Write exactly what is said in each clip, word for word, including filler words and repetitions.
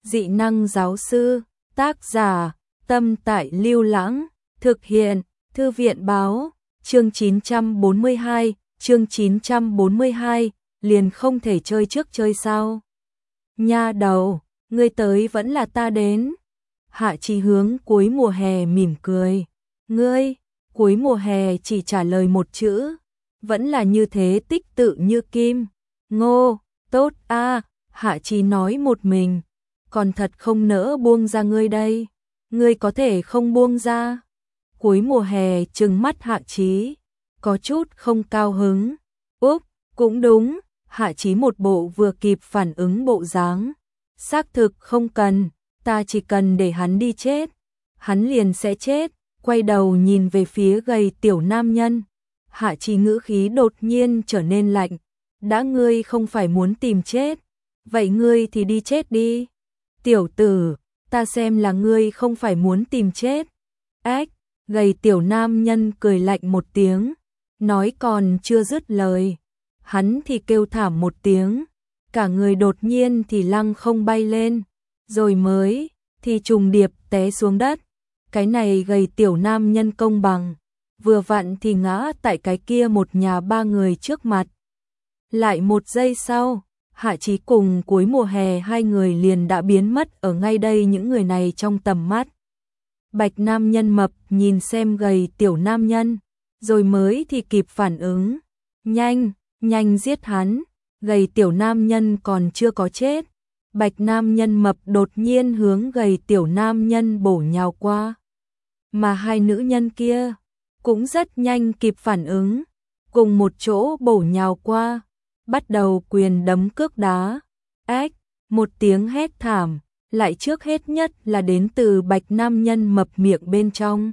dị năng giáo sư, tác giả, Tâm Tại Lưu Lãng, thực hiện, Thư viện báo, chương chín trăm bốn mươi hai, chương chín trăm bốn mươi hai, liền không thể chơi trước chơi sau. Nha đầu, ngươi tới vẫn là ta đến. Hạ Chí hướng cuối mùa hè mỉm cười. Ngươi, cuối mùa hè chỉ trả lời một chữ, vẫn là như thế tích tự như kim. Ngô, tốt a, Hạ Chí nói một mình, còn thật không nỡ buông ra ngươi đây. Ngươi có thể không buông ra. Cuối mùa hè trừng mắt Hạ Chí, có chút không cao hứng. Úp, cũng đúng, Hạ Chí một bộ vừa kịp phản ứng bộ dáng. Xác thực không cần, ta chỉ cần để hắn đi chết, hắn liền sẽ chết. Quay đầu nhìn về phía gầy tiểu nam nhân, Hạ Chí ngữ khí đột nhiên trở nên lạnh. Đã ngươi không phải muốn tìm chết, vậy ngươi thì đi chết đi. Tiểu tử, ta xem là ngươi không phải muốn tìm chết. Ếch, gầy tiểu nam nhân cười lạnh một tiếng, nói còn chưa dứt lời, hắn thì kêu thảm một tiếng, cả người đột nhiên thì lăng không bay lên, rồi mới thì trùng điệp té xuống đất. Cái này gầy tiểu nam nhân công bằng, vừa vặn thì ngã tại cái kia một nhà ba người trước mặt. Lại một giây sau, Hạ Chí cùng cuối mùa hè hai người liền đã biến mất ở ngay đây những người này trong tầm mắt. Bạch nam nhân mập nhìn xem gầy tiểu nam nhân, rồi mới thì kịp phản ứng. Nhanh, nhanh giết hắn, gầy tiểu nam nhân còn chưa có chết. Bạch nam nhân mập đột nhiên hướng gầy tiểu nam nhân bổ nhào qua. Mà hai nữ nhân kia cũng rất nhanh kịp phản ứng, cùng một chỗ bổ nhào qua, bắt đầu quyền đấm cước đá. Ếch, một tiếng hét thảm, lại trước hết nhất là đến từ bạch nam nhân mập miệng bên trong.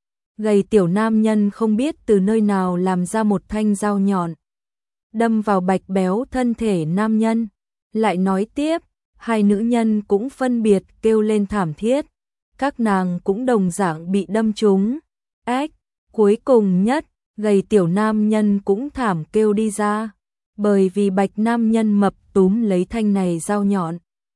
Gầy tiểu nam nhân không biết từ nơi nào làm ra một thanh dao nhọn, đâm vào bạch béo thân thể nam nhân. Lại nói tiếp, hai nữ nhân cũng phân biệt kêu lên thảm thiết, các nàng cũng đồng dạng bị đâm trúng. Ếch, cuối cùng nhất, gầy tiểu nam nhân cũng thảm kêu đi ra, bởi vì bạch nam nhân mập túm lấy thanh này dao nhọn,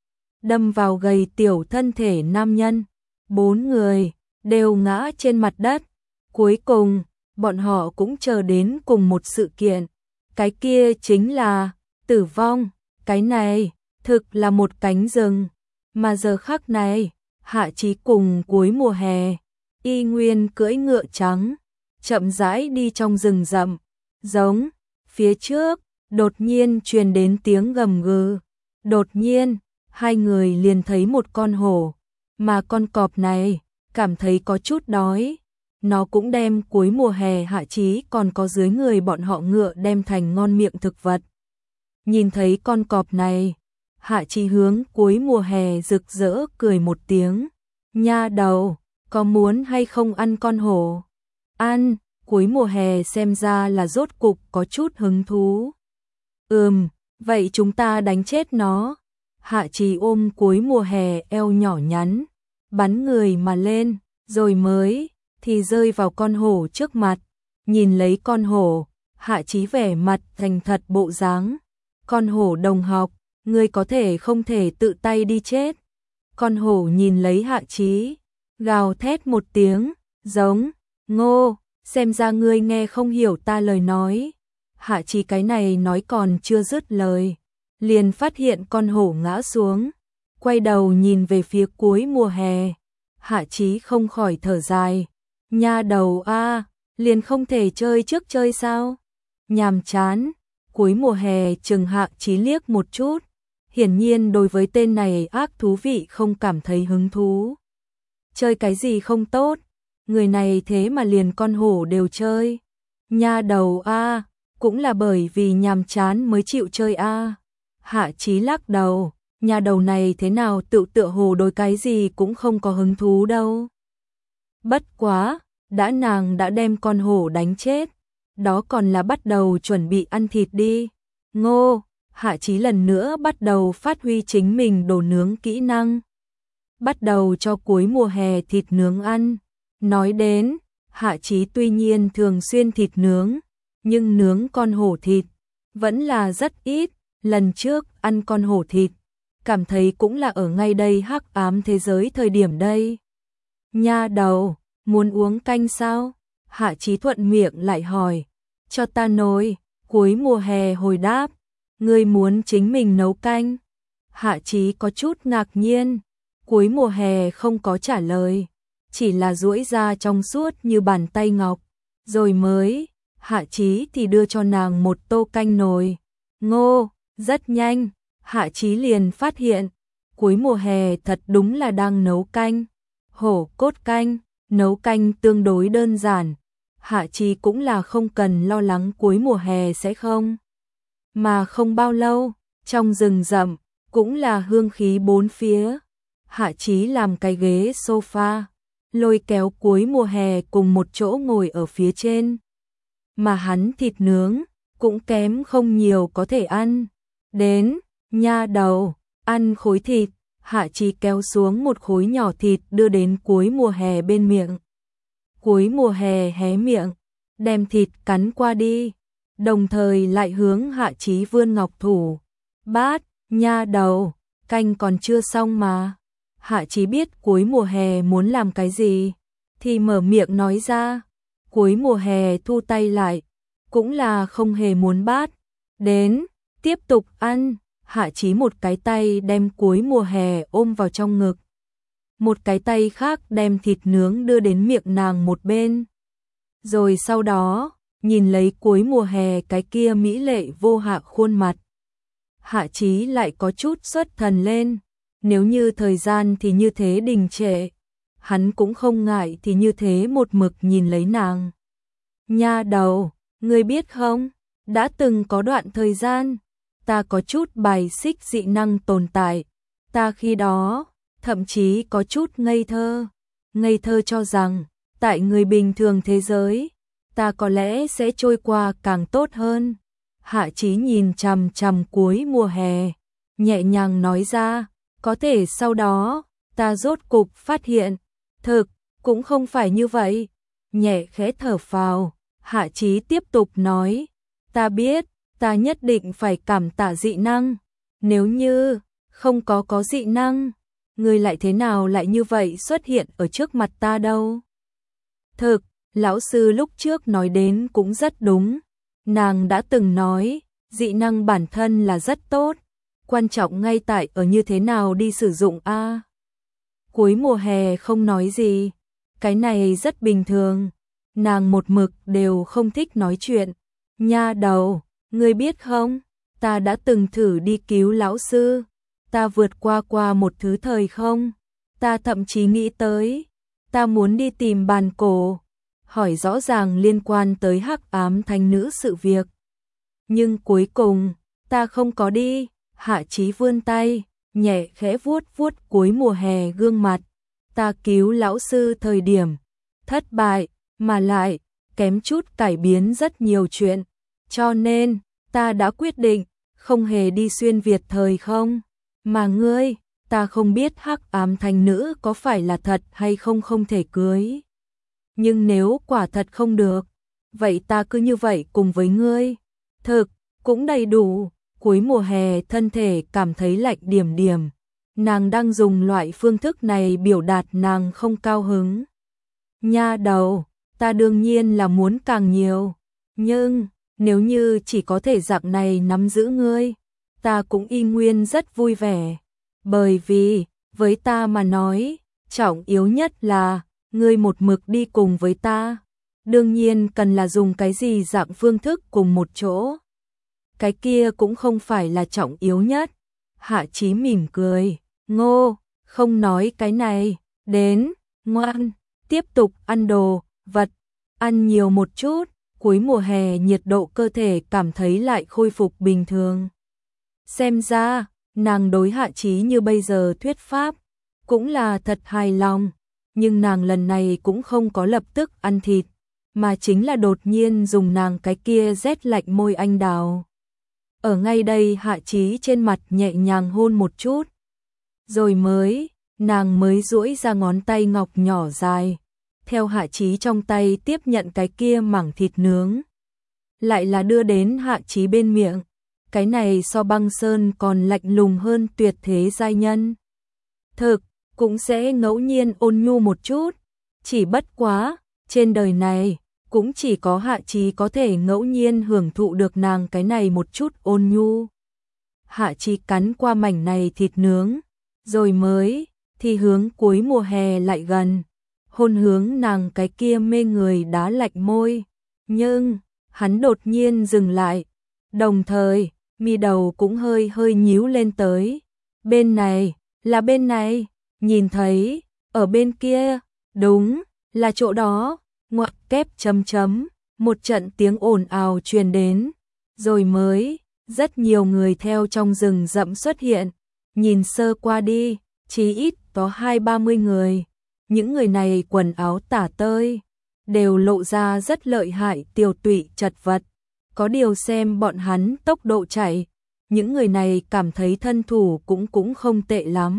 đâm vào gầy tiểu thân thể nam nhân. Bốn người đều ngã trên mặt đất. Cuối cùng, bọn họ cũng chờ đến cùng một sự kiện, cái kia chính là tử vong. Cái này thực là một cánh rừng, mà giờ khắc này, Hạ Chí cùng cuối mùa hè y nguyên cưỡi ngựa trắng, chậm rãi đi trong rừng rậm. Giống, phía trước đột nhiên truyền đến tiếng gầm gừ. Đột nhiên, hai người liền thấy một con hổ, mà con cọp này cảm thấy có chút đói. Nó cũng đem cuối mùa hè Hạ Chí còn có dưới người bọn họ ngựa đem thành ngon miệng thực vật. Nhìn thấy con cọp này, Hạ Chí hướng cuối mùa hè rực rỡ cười một tiếng. Nha đầu, có muốn hay không ăn con hổ? Ăn, cuối mùa hè xem ra là rốt cục có chút hứng thú. Ừm, vậy chúng ta đánh chết nó. Hạ Chí ôm cuối mùa hè eo nhỏ nhắn, bắn người mà lên, rồi mới thì rơi vào con hổ trước mặt. Nhìn lấy con hổ, Hạ Chí vẻ mặt thành thật bộ dáng. Con hổ đồng học, ngươi có thể không thể tự tay đi chết. Con hổ nhìn lấy Hạ Chí, gào thét một tiếng, giống, Ngô, xem ra ngươi nghe không hiểu ta lời nói. Hạ Chí cái này nói còn chưa dứt lời, liền phát hiện con hổ ngã xuống, quay đầu nhìn về phía cuối mùa hè. Hạ Chí không khỏi thở dài, nha đầu a, liền không thể chơi trước chơi sao? Nhàm chán. Cuối mùa hè chừng Hạ Chí liếc một chút, hiển nhiên đối với tên này ác thú vị không cảm thấy hứng thú. Chơi cái gì không tốt, người này thế mà liền con hổ đều chơi. Nha đầu a, cũng là bởi vì nhàm chán mới chịu chơi a. Hạ Chí lắc đầu, nhà đầu này thế nào tự tựa hồ đối cái gì cũng không có hứng thú đâu. Bất quá, đã nàng đã đem con hổ đánh chết, đó còn là bắt đầu chuẩn bị ăn thịt đi. Ngô, Hạ Chí lần nữa bắt đầu phát huy chính mình đồ nướng kỹ năng, bắt đầu cho cuối mùa hè thịt nướng ăn. Nói đến, Hạ Chí tuy nhiên thường xuyên thịt nướng, nhưng nướng con hổ thịt vẫn là rất ít. Lần trước ăn con hổ thịt, cảm thấy cũng là ở ngay đây hắc ám thế giới thời điểm đây. Nha đầu, muốn uống canh sao? Hạ Chí thuận miệng lại hỏi. Cho ta nồi, cuối mùa hè hồi đáp. Ngươi muốn chính mình nấu canh? Hạ Chí có chút ngạc nhiên. Cuối mùa hè không có trả lời, chỉ là duỗi ra trong suốt như bàn tay ngọc. Rồi mới, Hạ Chí thì đưa cho nàng một tô canh nồi. Ngô, rất nhanh, Hạ Chí liền phát hiện, cuối mùa hè thật đúng là đang nấu canh. Hổ cốt canh, nấu canh tương đối đơn giản. Hạ Chí cũng là không cần lo lắng cuối mùa hè sẽ không. Mà không bao lâu, trong rừng rậm, cũng là hương khí bốn phía. Hạ Chí làm cái ghế sofa, lôi kéo cuối mùa hè cùng một chỗ ngồi ở phía trên. Mà hắn thịt nướng, cũng kém không nhiều có thể ăn. Đến, nha đầu, ăn khối thịt. Hạ Chí kéo xuống một khối nhỏ thịt đưa đến cuối mùa hè bên miệng. Cuối mùa hè hé miệng, đem thịt cắn qua đi, đồng thời lại hướng Hạ Chí vươn ngọc thủ. Bát, nha đầu, canh còn chưa xong mà. Hạ Chí biết cuối mùa hè muốn làm cái gì, thì mở miệng nói ra. Cuối mùa hè thu tay lại, cũng là không hề muốn bát. Đến, tiếp tục ăn. Hạ Chí một cái tay đem cuối mùa hè ôm vào trong ngực, một cái tay khác đem thịt nướng đưa đến miệng nàng một bên. Rồi sau đó, nhìn lấy cuối mùa hè cái kia mỹ lệ vô hạ khuôn mặt. Hạ Chí lại có chút xuất thần lên, nếu như thời gian thì như thế đình trệ, hắn cũng không ngại thì như thế một mực nhìn lấy nàng. Nha đầu, ngươi biết không, đã từng có đoạn thời gian, ta có chút bài xích dị năng tồn tại, ta khi đó, thậm chí có chút ngây thơ, ngây thơ cho rằng, tại người bình thường thế giới, ta có lẽ sẽ trôi qua càng tốt hơn. Hạ Chí nhìn chằm chằm cuối mùa hè, nhẹ nhàng nói ra, có thể sau đó, ta rốt cục phát hiện, thực, cũng không phải như vậy. Nhẹ khẽ thở phào, Hạ Chí tiếp tục nói, ta biết, ta nhất định phải cảm tạ dị năng, nếu như không có có dị năng, ngươi lại thế nào lại như vậy xuất hiện ở trước mặt ta đâu. Thực, lão sư lúc trước nói đến cũng rất đúng, nàng đã từng nói, dị năng bản thân là rất tốt, quan trọng ngay tại ở như thế nào đi sử dụng a. À, cuối mùa hè không nói gì, cái này rất bình thường, nàng một mực đều không thích nói chuyện. Nha đầu, ngươi biết không, ta đã từng thử đi cứu lão sư, ta vượt qua qua một thứ thời không, ta thậm chí nghĩ tới, ta muốn đi tìm bàn cổ, hỏi rõ ràng liên quan tới hắc ám thánh nữ sự việc. Nhưng cuối cùng, ta không có đi. Hạ Chí vươn tay, nhẹ khẽ vuốt vuốt cuối mùa hè gương mặt. Ta cứu lão sư thời điểm, thất bại, mà lại, kém chút cải biến rất nhiều chuyện. Cho nên, ta đã quyết định, không hề đi xuyên Việt thời không. Mà ngươi, ta không biết hắc ám thánh nữ có phải là thật hay không không thể cưới. Nhưng nếu quả thật không được, vậy ta cứ như vậy cùng với ngươi. Thực, cũng đầy đủ. Cuối mùa hè thân thể cảm thấy lạnh điểm điểm. Nàng đang dùng loại phương thức này biểu đạt nàng không cao hứng. Nha đầu, ta đương nhiên là muốn càng nhiều. Nhưng, nếu như chỉ có thể dạng này nắm giữ ngươi, ta cũng y nguyên rất vui vẻ. Bởi vì, với ta mà nói, trọng yếu nhất là, ngươi một mực đi cùng với ta. Đương nhiên cần là dùng cái gì dạng phương thức cùng một chỗ. Cái kia cũng không phải là trọng yếu nhất. Hạ Chí mỉm cười, Ngô, không nói cái này, đến, ngoan, tiếp tục ăn đồ, vật, ăn nhiều một chút, cuối mùa hè nhiệt độ cơ thể cảm thấy lại khôi phục bình thường. Xem ra, nàng đối Hạ Chí như bây giờ thuyết pháp, cũng là thật hài lòng, nhưng nàng lần này cũng không có lập tức ăn thịt, mà chính là đột nhiên dùng nàng cái kia rét lạnh môi anh đào. Ở ngay đây Hạ Chí trên mặt nhẹ nhàng hôn một chút. Rồi mới, nàng mới duỗi ra ngón tay ngọc nhỏ dài. Theo Hạ Chí trong tay tiếp nhận cái kia mảng thịt nướng. Lại là đưa đến Hạ Chí bên miệng. cái này so băng sơn còn lạnh lùng hơn tuyệt thế giai nhân. Thực, cũng sẽ ngẫu nhiên ôn nhu một chút, chỉ bất quá, trên đời này, cũng chỉ có Hạ Chí có thể ngẫu nhiên hưởng thụ được nàng cái này một chút ôn nhu. Hạ Chí cắn qua mảnh này thịt nướng, rồi mới, thì hướng cuối mùa hè lại gần, hôn hướng nàng cái kia mê người đá lạnh môi. Nhưng, hắn đột nhiên dừng lại, đồng thời, mi đầu cũng hơi hơi nhíu lên tới. Bên này, là bên này, nhìn thấy, ở bên kia, đúng, là chỗ đó, ngoặc kép chấm chấm, một trận tiếng ồn ào truyền đến, rồi mới, rất nhiều người theo trong rừng rậm xuất hiện, nhìn sơ qua đi, chí ít có hai ba mươi người, những người này quần áo tả tơi, đều lộ ra rất lợi hại tiều tụy chật vật, có điều xem bọn hắn tốc độ chạy, những người này cảm thấy thân thủ cũng cũng không tệ lắm.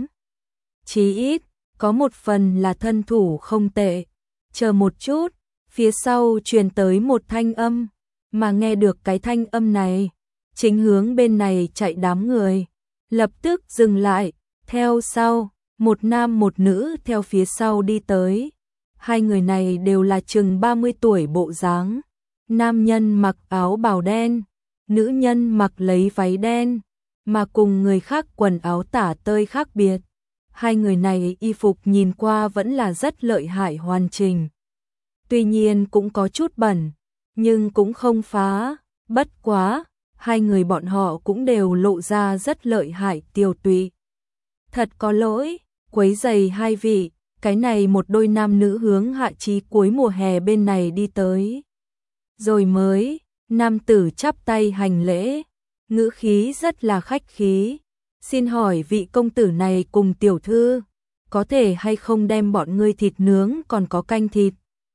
Chí ít, có một phần là thân thủ không tệ. Chờ một chút, phía sau truyền tới một thanh âm, mà nghe được cái thanh âm này, chính hướng bên này chạy đám người, lập tức dừng lại, theo sau, một nam một nữ theo phía sau đi tới. Hai người này đều là chừng ba mươi tuổi bộ dáng, nam nhân mặc áo bào đen, nữ nhân mặc lấy váy đen, mà cùng người khác quần áo tả tơi khác biệt. Hai người này y phục nhìn qua vẫn là rất lợi hại hoàn chỉnh. Tuy nhiên cũng có chút bẩn, nhưng cũng không phá, bất quá, hai người bọn họ cũng đều lộ ra rất lợi hại tiều tụy. Thật có lỗi, quấy rầy hai vị, cái này một đôi nam nữ hướng Hạ Chí cuối mùa hè bên này đi tới. Rồi mới, nam tử chắp tay hành lễ, ngữ khí rất là khách khí. Xin hỏi vị công tử này cùng tiểu thư, có thể hay không đem bọn ngươi thịt nướng còn có canh thịt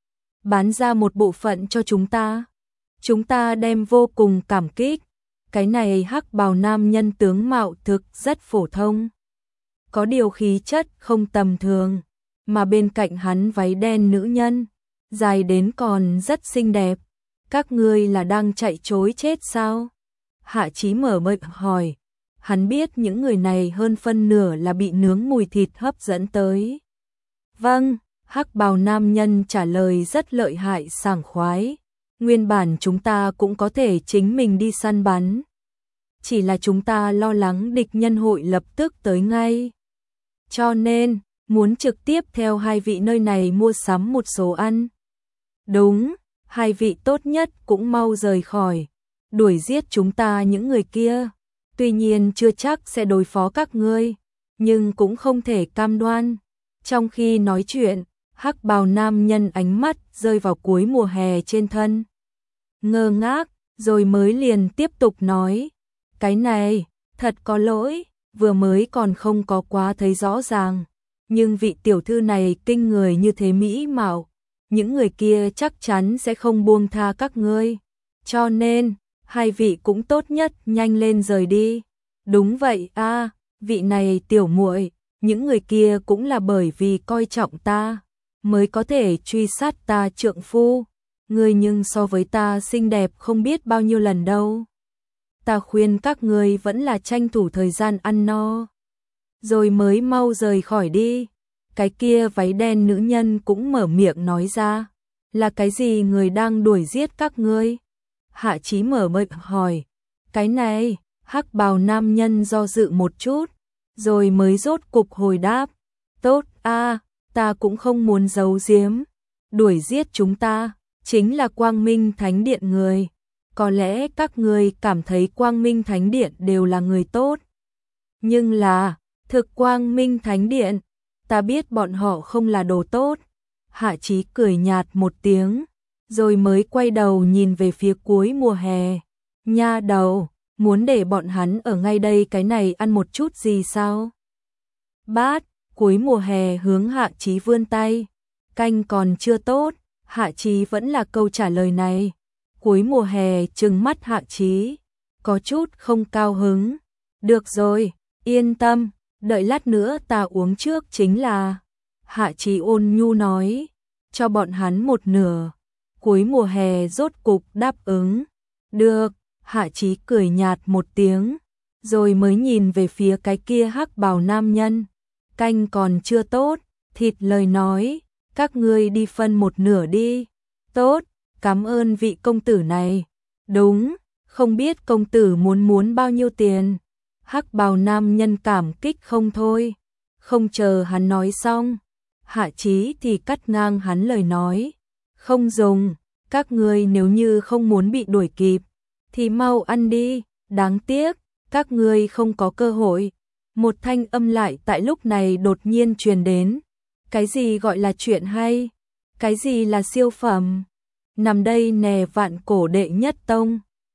bán ra một bộ phận cho chúng ta? Chúng ta đem vô cùng cảm kích. Cái này hắc bào nam nhân tướng mạo thực rất phổ thông, có điều khí chất không tầm thường, mà bên cạnh hắn váy đen nữ nhân, dài đến còn rất xinh đẹp. Các ngươi là đang chạy trối chết sao? Hạ Chí mở miệng hỏi. Hắn biết những người này hơn phân nửa là bị nướng mùi thịt hấp dẫn tới. Vâng, hắc bào nam nhân trả lời rất lợi hại sảng khoái. Nguyên bản chúng ta cũng có thể chính mình đi săn bắn. Chỉ là chúng ta lo lắng địch nhân hội lập tức tới ngay. Cho nên, muốn trực tiếp theo hai vị nơi này mua sắm một số ăn. Đúng, hai vị tốt nhất cũng mau rời khỏi. Đuổi giết chúng ta những người kia. Tuy nhiên chưa chắc sẽ đối phó các ngươi, nhưng cũng không thể cam đoan. Trong khi nói chuyện, hắc bào nam nhân ánh mắt rơi vào cuối mùa hè trên thân. Ngơ ngác, rồi mới liền tiếp tục nói. Cái này, thật có lỗi, vừa mới còn không có quá thấy rõ ràng. Nhưng vị tiểu thư này kinh người như thế mỹ mạo, những người kia chắc chắn sẽ không buông tha các ngươi. Cho nên, hai vị cũng tốt nhất nhanh lên rời đi. Đúng vậy a, à, vị này tiểu muội, những người kia cũng là bởi vì coi trọng ta, mới có thể truy sát ta trượng phu. Ngươi nhưng so với ta xinh đẹp không biết bao nhiêu lần đâu. Ta khuyên các ngươi vẫn là tranh thủ thời gian ăn no, rồi mới mau rời khỏi đi. Cái kia váy đen nữ nhân cũng mở miệng nói ra. Là cái gì người đang đuổi giết các ngươi? Hạ Chí mở miệng hỏi. Cái này, hắc bào nam nhân do dự một chút, rồi mới rốt cục hồi đáp. Tốt a, ta cũng không muốn giấu giếm. Đuổi giết chúng ta, chính là Quang Minh Thánh Điện người. Có lẽ các ngươi cảm thấy Quang Minh Thánh Điện đều là người tốt. Nhưng là, thực Quang Minh Thánh Điện, ta biết bọn họ không là đồ tốt. Hạ Chí cười nhạt một tiếng, rồi mới quay đầu nhìn về phía cuối mùa hè. Nha đầu, muốn để bọn hắn ở ngay đây cái này ăn một chút gì sao? Bát, cuối mùa hè hướng Hạ Chí vươn tay. Canh còn chưa tốt, Hạ Chí vẫn là câu trả lời này. Cuối mùa hè trừng mắt Hạ Chí, có chút không cao hứng. Được rồi, yên tâm, đợi lát nữa ta uống trước chính là. Hạ Chí ôn nhu nói, cho bọn hắn một nửa. Cuối mùa hè rốt cục đáp ứng. Được, Hạ Chí cười nhạt một tiếng, rồi mới nhìn về phía cái kia hắc bào nam nhân. Canh còn chưa tốt, thịt lời nói, các ngươi đi phân một nửa đi. Tốt, cảm ơn vị công tử này. Đúng, không biết công tử muốn muốn bao nhiêu tiền. Hắc bào nam nhân cảm kích không thôi. Không chờ hắn nói xong, Hạ Chí thì cắt ngang hắn lời nói. Không dùng, các ngươi nếu như không muốn bị đuổi kịp, thì mau ăn đi, đáng tiếc, các ngươi không có cơ hội. Một thanh âm lại tại lúc này đột nhiên truyền đến. Cái gì gọi là chuyện hay? Cái gì là siêu phẩm? Nằm đây nè vạn cổ đệ nhất tông.